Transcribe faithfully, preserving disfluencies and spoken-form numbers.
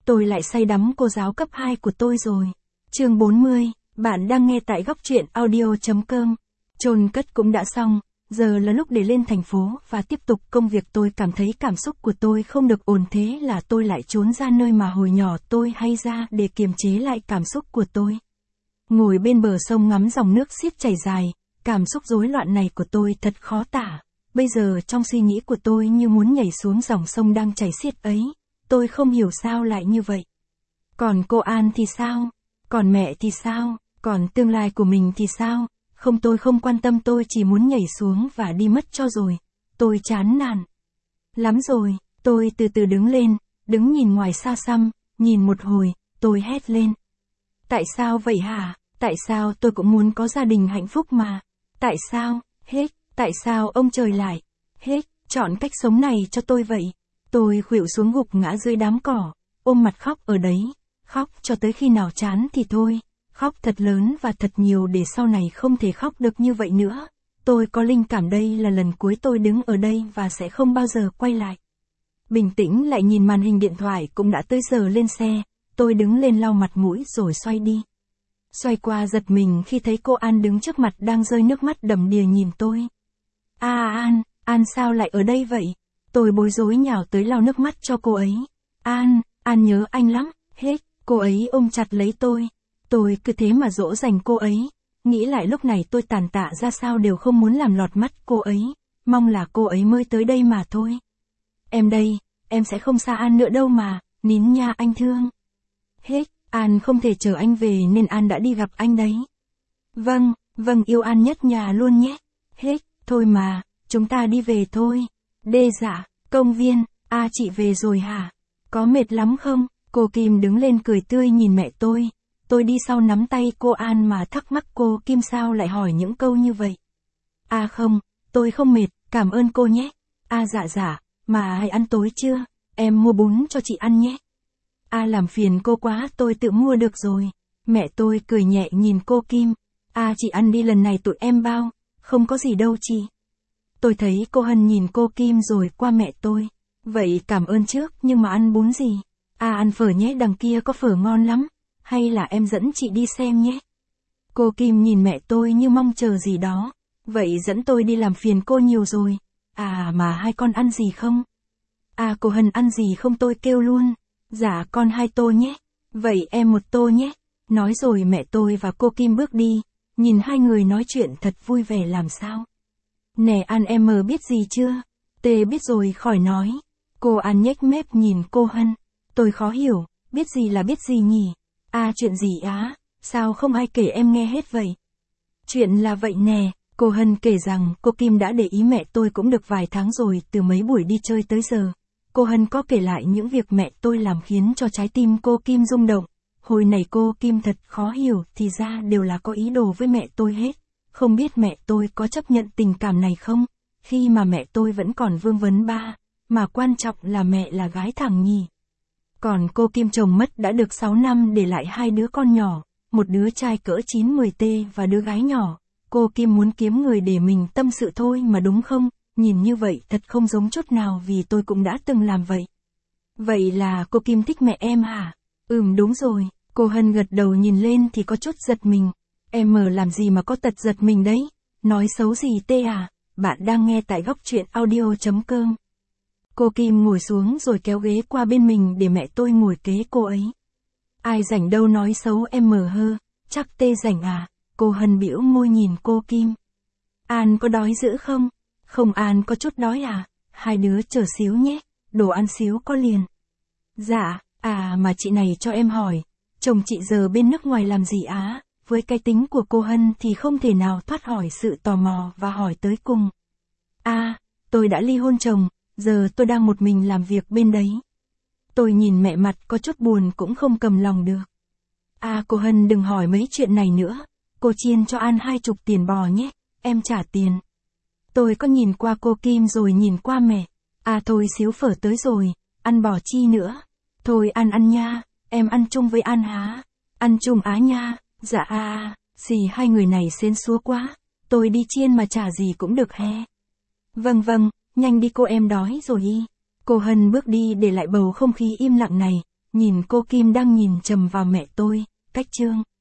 tôi lại say đắm cô giáo cấp hai của tôi rồi. Chương bốn mươi, bạn đang nghe tại góc truyện audio chấm com. Chôn cất cũng đã xong, giờ là lúc để lên thành phố và tiếp tục công việc. Tôi cảm thấy cảm xúc của tôi không được ổn, thế là tôi lại trốn ra nơi mà hồi nhỏ tôi hay ra để kiềm chế lại cảm xúc của tôi. Ngồi bên bờ sông ngắm dòng nước xiết chảy dài, cảm xúc rối loạn này của tôi thật khó tả. Bây giờ trong suy nghĩ của tôi như muốn nhảy xuống dòng sông đang chảy xiết ấy. Tôi không hiểu sao lại như vậy. Còn cô An thì sao? Còn mẹ thì sao? Còn tương lai của mình thì sao? Không, tôi không quan tâm, tôi chỉ muốn nhảy xuống và đi mất cho rồi. Tôi chán nản lắm rồi. Tôi từ từ đứng lên, đứng nhìn ngoài xa xăm, nhìn một hồi, tôi hét lên. Tại sao vậy hả? Tại sao tôi cũng muốn có gia đình hạnh phúc mà? Tại sao, hết, tại sao ông trời lại, hết, chọn cách sống này cho tôi vậy? Tôi khuỵu xuống gục ngã dưới đám cỏ, ôm mặt khóc ở đấy, khóc cho tới khi nào chán thì thôi, khóc thật lớn và thật nhiều để sau này không thể khóc được như vậy nữa. Tôi có linh cảm đây là lần cuối tôi đứng ở đây và sẽ không bao giờ quay lại. Bình tĩnh lại nhìn màn hình điện thoại, cũng đã tới giờ lên xe. Tôi đứng lên lau mặt mũi rồi xoay đi. Xoay qua giật mình khi thấy cô An đứng trước mặt đang rơi nước mắt đầm đìa nhìn tôi. À An, An sao lại ở đây vậy? Tôi bối rối nhào tới lau nước mắt cho cô ấy. An, An nhớ anh lắm, hết, cô ấy ôm chặt lấy tôi. Tôi cứ thế mà dỗ dành cô ấy. Nghĩ lại lúc này tôi tàn tạ ra sao đều không muốn làm lọt mắt cô ấy. Mong là cô ấy mới tới đây mà thôi. Em đây, em sẽ không xa An nữa đâu mà, nín nha anh thương. Hết, An không thể chờ anh về nên An đã đi gặp anh đấy. Vâng, vâng yêu An nhất nhà luôn nhé. Hết, thôi mà, chúng ta đi về thôi. Đê dạ, công viên, à chị về rồi hả? Có mệt lắm không? Cô Kim đứng lên cười tươi nhìn mẹ tôi. Tôi đi sau nắm tay cô An mà thắc mắc cô Kim sao lại hỏi những câu như vậy. À không, tôi không mệt, cảm ơn cô nhé. À dạ dạ, mà hãy ăn tối chưa? Em mua bún cho chị ăn nhé. À làm phiền cô quá, tôi tự mua được rồi. Mẹ tôi cười nhẹ nhìn cô Kim. À chị ăn đi, lần này tụi em bao. Không có gì đâu chị. Tôi thấy cô Hân nhìn cô Kim rồi qua mẹ tôi. Vậy cảm ơn trước, nhưng mà ăn bún gì? À ăn phở nhé, đằng kia có phở ngon lắm. Hay là em dẫn chị đi xem nhé. Cô Kim nhìn mẹ tôi như mong chờ gì đó. Vậy dẫn tôi đi, làm phiền cô nhiều rồi. À mà hai con ăn gì không? À cô Hân ăn gì không, tôi kêu luôn. Dạ con hai tô nhé. Vậy em một tô nhé. Nói rồi mẹ tôi và cô Kim bước đi. Nhìn hai người nói chuyện thật vui vẻ làm sao. Nè An, em mờ biết gì chưa? Tê biết rồi, khỏi nói. Cô An nhếch mép nhìn cô Hân. Tôi khó hiểu, biết gì là biết gì nhỉ? À chuyện gì á? Sao không ai kể em nghe hết vậy? Chuyện là vậy nè, cô Hân kể rằng cô Kim đã để ý mẹ tôi cũng được vài tháng rồi, từ mấy buổi đi chơi tới giờ. Cô Hân có kể lại những việc mẹ tôi làm khiến cho trái tim cô Kim rung động. Hồi này cô Kim thật khó hiểu, thì ra đều là có ý đồ với mẹ tôi hết. Không biết mẹ tôi có chấp nhận tình cảm này không? Khi mà mẹ tôi vẫn còn vương vấn ba, mà quan trọng là mẹ là gái thẳng nhỉ. Còn cô Kim chồng mất đã được sáu năm, để lại hai đứa con nhỏ, một đứa trai cỡ chín mười tê và đứa gái nhỏ. Cô Kim muốn kiếm người để mình tâm sự thôi mà đúng không? Nhìn như vậy thật không giống chút nào, vì tôi cũng đã từng làm vậy. Vậy là cô Kim thích mẹ em hả? Ừm đúng rồi, cô Hân gật đầu, nhìn lên thì có chút giật mình. Em mờ làm gì mà có tật giật mình đấy? Nói xấu gì tê à? Bạn đang nghe tại góc truyện audio chấm com. Cô Kim ngồi xuống rồi kéo ghế qua bên mình để mẹ tôi ngồi kế cô ấy. Ai rảnh đâu nói xấu em mờ hơ, chắc tê rảnh à? Cô Hân bĩu môi nhìn cô Kim. An có đói dữ không? Không, An có chút đói à? Hai đứa chờ xíu nhé, đồ ăn xíu có liền. Dạ, à mà chị này cho em hỏi, chồng chị giờ bên nước ngoài làm gì á? Với cái tính của cô Hân thì không thể nào thoát khỏi sự tò mò và hỏi tới cùng. À, tôi đã ly hôn chồng, giờ tôi đang một mình làm việc bên đấy. Tôi nhìn mẹ mặt có chút buồn cũng không cầm lòng được. À cô Hân đừng hỏi mấy chuyện này nữa, cô chiên cho An hai chục tiền bò nhé, em trả tiền. Tôi có nhìn qua cô Kim rồi nhìn qua mẹ. À thôi xíu phở tới rồi, ăn bò chi nữa. Thôi An ăn nha, em ăn chung với An hả? Ăn chung á nha. Dạ à, xì hai người này xến xúa quá, tôi đi chiên mà trả gì cũng được he. Vâng vâng, nhanh đi cô, em đói rồi y. Cô Hân bước đi để lại bầu không khí im lặng này, Nhìn cô Kim đang nhìn chầm vào mẹ tôi, cách chương.